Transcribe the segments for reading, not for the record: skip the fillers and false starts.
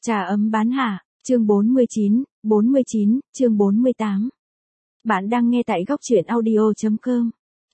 Trà ấm bán hạ, chương 49, chương 48. Bạn đang nghe tại góc truyện audio.com.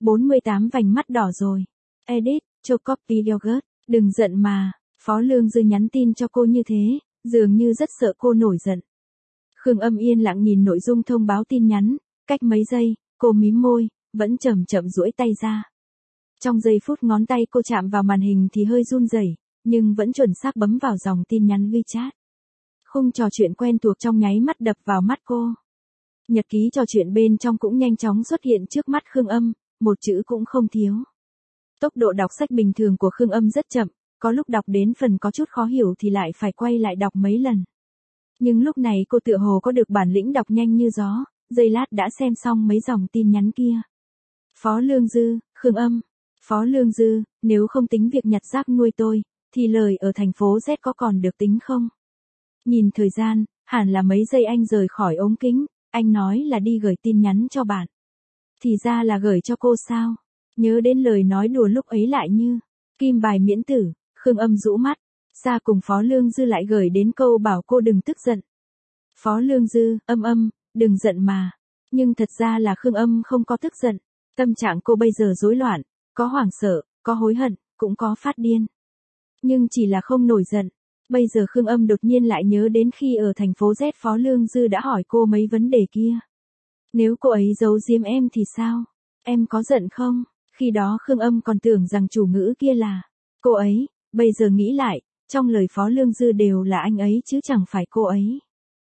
48 vành mắt đỏ rồi. Edit, cho copy yogurt, đừng giận mà. Phó Lương Dư nhắn tin cho cô như thế, dường như rất sợ cô nổi giận. Khương Âm yên lặng nhìn nội dung thông báo tin nhắn, cách mấy giây, cô mím môi, vẫn chậm chậm duỗi tay ra. Trong giây phút ngón tay cô chạm vào màn hình thì hơi run rẩy, nhưng vẫn chuẩn xác bấm vào dòng tin nhắn WeChat. Khung trò chuyện quen thuộc trong nháy mắt đập vào mắt cô. Nhật ký trò chuyện bên trong cũng nhanh chóng xuất hiện trước mắt Khương Âm, một chữ cũng không thiếu. Tốc độ đọc sách bình thường của Khương Âm rất chậm, có lúc đọc đến phần có chút khó hiểu thì lại phải quay lại đọc mấy lần. Nhưng lúc này cô tựa hồ có được bản lĩnh đọc nhanh như gió, giây lát đã xem xong mấy dòng tin nhắn kia. Phó Lương Dư, Khương Âm. Phó Lương Dư, nếu không tính việc nhặt rác nuôi tôi, thì lời ở thành phố Z có còn được tính không? Nhìn thời gian, hẳn là mấy giây anh rời khỏi ống kính, anh nói là đi gửi tin nhắn cho bạn. Thì ra là gửi cho cô sao? Nhớ đến lời nói đùa lúc ấy lại như kim bài miễn tử, Khương Âm rũ mắt, xa cùng Phó Lương Dư lại gửi đến câu bảo cô đừng tức giận. Phó Lương Dư, Âm, đừng giận mà. Nhưng thật ra là Khương Âm không có tức giận, tâm trạng cô bây giờ rối loạn, có hoảng sợ, có hối hận, cũng có phát điên. Nhưng chỉ là không nổi giận. Bây giờ Khương Âm đột nhiên lại nhớ đến khi ở thành phố Z Phó Lương Dư đã hỏi cô mấy vấn đề kia. Nếu cô ấy giấu giếm em thì sao? Em có giận không? Khi đó Khương Âm còn tưởng rằng chủ ngữ kia là cô ấy, bây giờ nghĩ lại, trong lời Phó Lương Dư đều là anh ấy chứ chẳng phải cô ấy.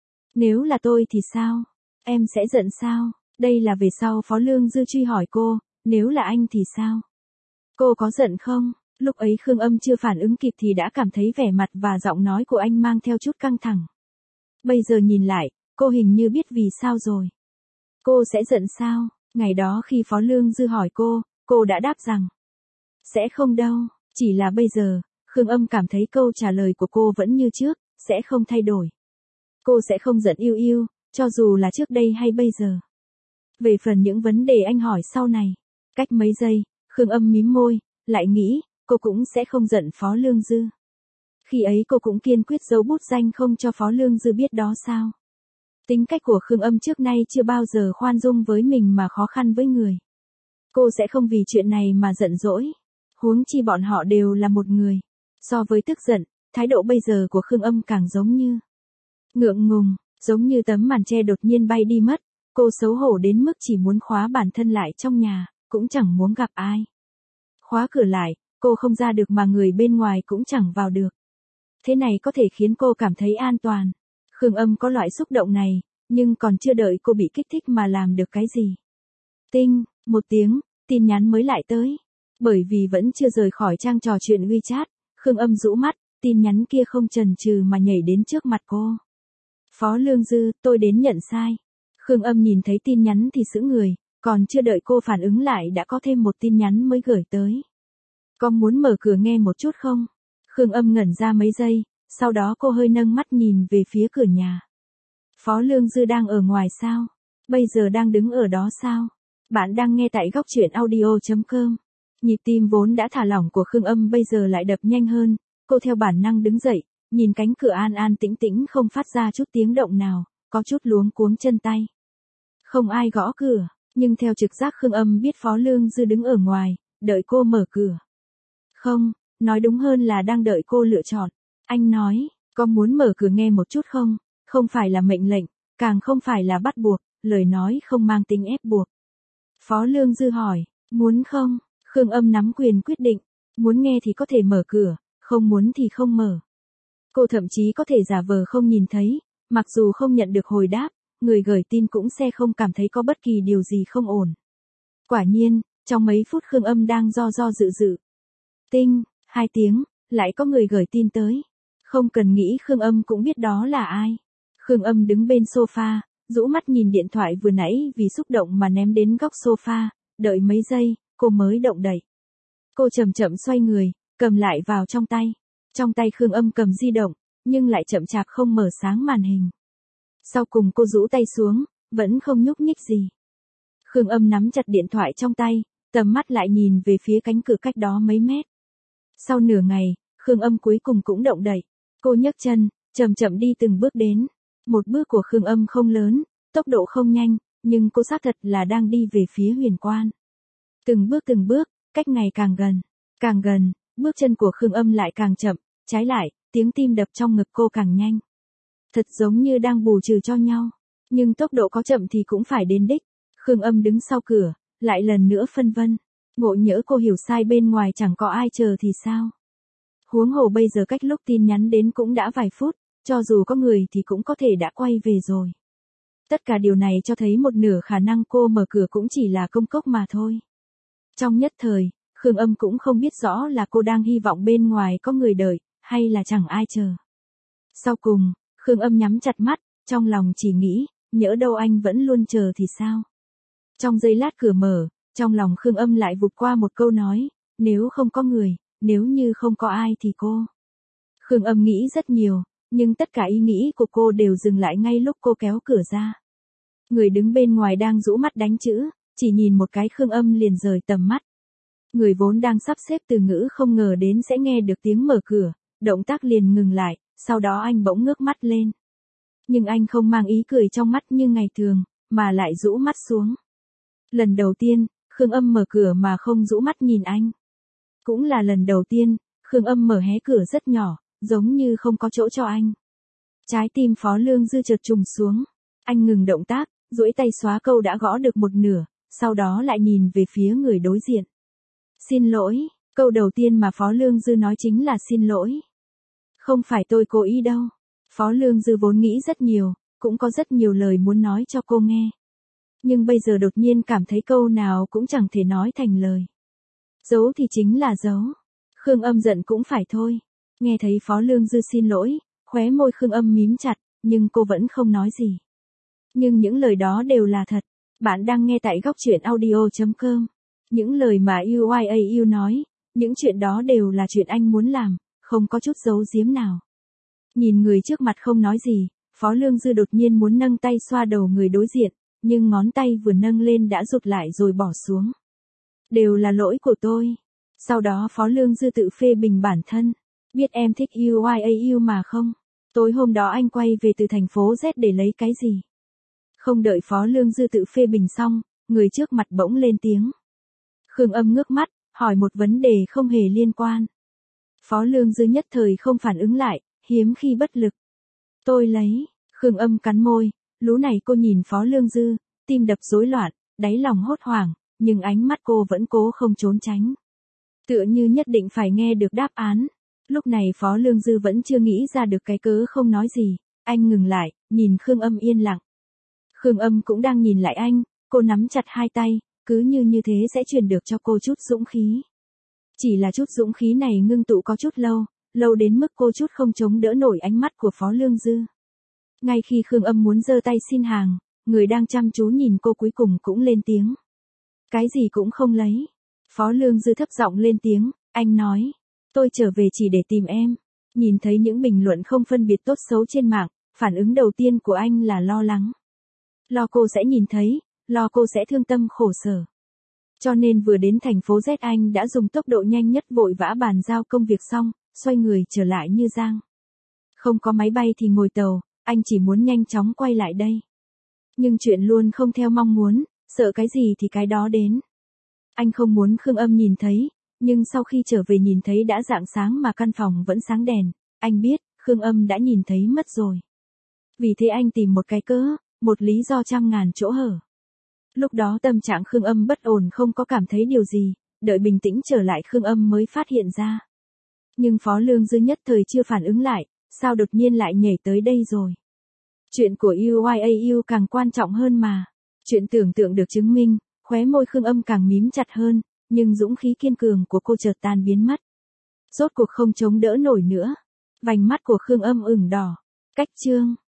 Nếu là tôi thì sao? Em sẽ giận sao? Đây là về sau Phó Lương Dư truy hỏi cô, nếu là anh thì sao? Cô có giận không? Lúc ấy Khương Âm chưa phản ứng kịp thì đã cảm thấy vẻ mặt và giọng nói của anh mang theo chút căng thẳng. Bây giờ nhìn lại, cô hình như biết vì sao rồi. Cô sẽ giận sao? Ngày đó khi Phó Lương Dư hỏi cô đã đáp rằng sẽ không đâu, chỉ là bây giờ, Khương Âm cảm thấy câu trả lời của cô vẫn như trước, sẽ không thay đổi. Cô sẽ không giận yêu yêu, cho dù là trước đây hay bây giờ. Về phần những vấn đề anh hỏi sau này, cách mấy giây, Khương Âm mím môi, lại nghĩ, cô cũng sẽ không giận Phó Lương Dư. Khi ấy cô cũng kiên quyết giấu bút danh không cho Phó Lương Dư biết đó sao. Tính cách của Khương Âm trước nay chưa bao giờ khoan dung với mình mà khó khăn với người. Cô sẽ không vì chuyện này mà giận dỗi. Huống chi bọn họ đều là một người. So với tức giận, thái độ bây giờ của Khương Âm càng giống như ngượng ngùng, giống như tấm màn che đột nhiên bay đi mất. Cô xấu hổ đến mức chỉ muốn khóa bản thân lại trong nhà, cũng chẳng muốn gặp ai. Khóa cửa lại, cô không ra được mà người bên ngoài cũng chẳng vào được. Thế này có thể khiến cô cảm thấy an toàn. Khương Âm có loại xúc động này, nhưng còn chưa đợi cô bị kích thích mà làm được cái gì. Tinh, một tiếng, tin nhắn mới lại tới. Bởi vì vẫn chưa rời khỏi trang trò chuyện WeChat, Khương Âm rũ mắt, tin nhắn kia không chần chừ mà nhảy đến trước mặt cô. Phó Lương Dư, tôi đến nhận sai. Khương Âm nhìn thấy tin nhắn thì sững người, còn chưa đợi cô phản ứng lại đã có thêm một tin nhắn mới gửi tới. Có muốn mở cửa nghe một chút không? Khương Âm ngẩn ra mấy giây, sau đó cô hơi nâng mắt nhìn về phía cửa nhà. Phó Lương Dư đang ở ngoài sao? Bây giờ đang đứng ở đó sao? Bạn đang nghe tại góc truyện audio.com. Nhịp tim vốn đã thả lỏng của Khương Âm bây giờ lại đập nhanh hơn, cô theo bản năng đứng dậy, nhìn cánh cửa an an tĩnh tĩnh không phát ra chút tiếng động nào, có chút luống cuống chân tay. Không ai gõ cửa, nhưng theo trực giác Khương Âm biết Phó Lương Dư đứng ở ngoài, đợi cô mở cửa. Không, nói đúng hơn là đang đợi cô lựa chọn. Anh nói, có muốn mở cửa nghe một chút không? Không phải là mệnh lệnh, càng không phải là bắt buộc, lời nói không mang tính ép buộc. Phó Lương Dư hỏi, muốn không? Khương Âm nắm quyền quyết định, muốn nghe thì có thể mở cửa, không muốn thì không mở. Cô thậm chí có thể giả vờ không nhìn thấy, mặc dù không nhận được hồi đáp, người gửi tin cũng sẽ không cảm thấy có bất kỳ điều gì không ổn. Quả nhiên, trong mấy phút Khương Âm đang do dự. Tinh, 2 tiếng, lại có người gửi tin tới. Không cần nghĩ Khương Âm cũng biết đó là ai. Khương Âm đứng bên sofa, rũ mắt nhìn điện thoại vừa nãy vì xúc động mà ném đến góc sofa, đợi mấy giây, cô mới động đậy. Cô chậm chậm xoay người, cầm lại vào trong tay. Trong tay Khương Âm cầm di động, nhưng lại chậm chạp không mở sáng màn hình. Sau cùng cô rũ tay xuống, vẫn không nhúc nhích gì. Khương Âm nắm chặt điện thoại trong tay, tầm mắt lại nhìn về phía cánh cửa cách đó mấy mét. Sau nửa ngày, Khương Âm cuối cùng cũng động đậy. Cô nhấc chân, chậm chậm đi từng bước đến. Một bước của Khương Âm không lớn, tốc độ không nhanh, nhưng cô xác thật là đang đi về phía huyền quan. Từng bước, cách ngày càng gần, bước chân của Khương Âm lại càng chậm, trái lại, tiếng tim đập trong ngực cô càng nhanh. Thật giống như đang bù trừ cho nhau, nhưng tốc độ có chậm thì cũng phải đến đích. Khương Âm đứng sau cửa, lại lần nữa phân vân, ngộ nhỡ cô hiểu sai bên ngoài chẳng có ai chờ thì sao? Huống hồ bây giờ cách lúc tin nhắn đến cũng đã vài phút, cho dù có người thì cũng có thể đã quay về rồi. Tất cả điều này cho thấy một nửa khả năng cô mở cửa cũng chỉ là công cốc mà thôi. Trong nhất thời, Khương Âm cũng không biết rõ là cô đang hy vọng bên ngoài có người đợi, hay là chẳng ai chờ. Sau cùng, Khương Âm nhắm chặt mắt, trong lòng chỉ nghĩ, nhỡ đâu anh vẫn luôn chờ thì sao? Trong giây lát cửa mở, trong lòng Khương Âm lại vụt qua một câu nói, nếu không có người, nếu như không có ai thì cô. Khương Âm nghĩ rất nhiều, nhưng tất cả ý nghĩ của cô đều dừng lại ngay lúc cô kéo cửa ra. Người đứng bên ngoài đang rũ mắt đánh chữ, chỉ nhìn một cái Khương Âm liền rời tầm mắt. Người vốn đang sắp xếp từ ngữ không ngờ đến sẽ nghe được tiếng mở cửa, động tác liền ngừng lại, sau đó anh bỗng ngước mắt lên. Nhưng anh không mang ý cười trong mắt như ngày thường, mà lại rũ mắt xuống. Lần đầu tiên, Khương Âm mở cửa mà không rũ mắt nhìn anh. Cũng là lần đầu tiên, Khương Âm mở hé cửa rất nhỏ, giống như không có chỗ cho anh. Trái tim Phó Lương Dư chợt trùng xuống. Anh ngừng động tác, duỗi tay xóa câu đã gõ được một nửa, sau đó lại nhìn về phía người đối diện. Xin lỗi, câu đầu tiên mà Phó Lương Dư nói chính là xin lỗi. Không phải tôi cố ý đâu. Phó Lương Dư vốn nghĩ rất nhiều, cũng có rất nhiều lời muốn nói cho cô nghe. Nhưng bây giờ đột nhiên cảm thấy câu nào cũng chẳng thể nói thành lời. Giấu thì chính là giấu. Khương Âm giận cũng phải thôi. Nghe thấy Phó Lương Dư xin lỗi, khóe môi Khương Âm mím chặt, nhưng cô vẫn không nói gì. Nhưng những lời đó đều là thật. Bạn đang nghe tại góc truyện audio.com. Những lời mà UYAU nói, những chuyện đó đều là chuyện anh muốn làm, không có chút giấu giếm nào. Nhìn người trước mặt không nói gì, Phó Lương Dư đột nhiên muốn nâng tay xoa đầu người đối diện, nhưng ngón tay vừa nâng lên đã rụt lại rồi bỏ xuống. Đều là lỗi của tôi. Sau đó Phó Lương Dư tự phê bình bản thân. Biết em thích UYAU mà không? Tối hôm đó anh quay về từ thành phố Z để lấy cái gì? Không đợi Phó Lương Dư tự phê bình xong, người trước mặt bỗng lên tiếng. Khương Âm ngước mắt, hỏi một vấn đề không hề liên quan. Phó Lương Dư nhất thời không phản ứng lại, hiếm khi bất lực. Tôi lấy. Khương Âm cắn môi, lú này cô nhìn Phó Lương Dư, tim đập rối loạn, đáy lòng hốt hoảng, nhưng ánh mắt cô vẫn cố không trốn tránh. Tựa như nhất định phải nghe được đáp án. Lúc này Phó Lương Dư vẫn chưa nghĩ ra được cái cớ không nói gì, anh ngừng lại, nhìn Khương Âm yên lặng. Khương Âm cũng đang nhìn lại anh, cô nắm chặt hai tay, cứ như thế sẽ truyền được cho cô chút dũng khí. Chỉ là chút dũng khí này ngưng tụ có chút lâu, lâu đến mức cô chút không chống đỡ nổi ánh mắt của Phó Lương Dư. Ngay khi Khương Âm muốn giơ tay xin hàng, người đang chăm chú nhìn cô cuối cùng cũng lên tiếng. Cái gì cũng không lấy. Phó Lương Dư thấp giọng lên tiếng, anh nói. Tôi trở về chỉ để tìm em. Nhìn thấy những bình luận không phân biệt tốt xấu trên mạng, phản ứng đầu tiên của anh là lo lắng. Lo cô sẽ nhìn thấy, lo cô sẽ thương tâm khổ sở. Cho nên vừa đến thành phố Z anh đã dùng tốc độ nhanh nhất vội vã bàn giao công việc xong, xoay người trở lại như giang. Không có máy bay thì ngồi tàu, anh chỉ muốn nhanh chóng quay lại đây. Nhưng chuyện luôn không theo mong muốn, sợ cái gì thì cái đó đến. Anh không muốn Khương Âm nhìn thấy, nhưng sau khi trở về nhìn thấy đã rạng sáng mà căn phòng vẫn sáng đèn, anh biết, Khương Âm đã nhìn thấy mất rồi. Vì thế anh tìm một cái cớ, một lý do trăm ngàn chỗ hở. Lúc đó tâm trạng Khương Âm bất ổn không có cảm thấy điều gì, đợi bình tĩnh trở lại Khương Âm mới phát hiện ra. Nhưng Phó Lương Dư nhất thời chưa phản ứng lại, sao đột nhiên lại nhảy tới đây rồi. Chuyện của UYAU càng quan trọng hơn mà. Chuyện tưởng tượng được chứng minh, khóe môi Khương Âm càng mím chặt hơn, nhưng dũng khí kiên cường của cô chợt tan biến mất. Rốt cuộc không chống đỡ nổi nữa. Vành mắt của Khương Âm ửng đỏ. Cách chương.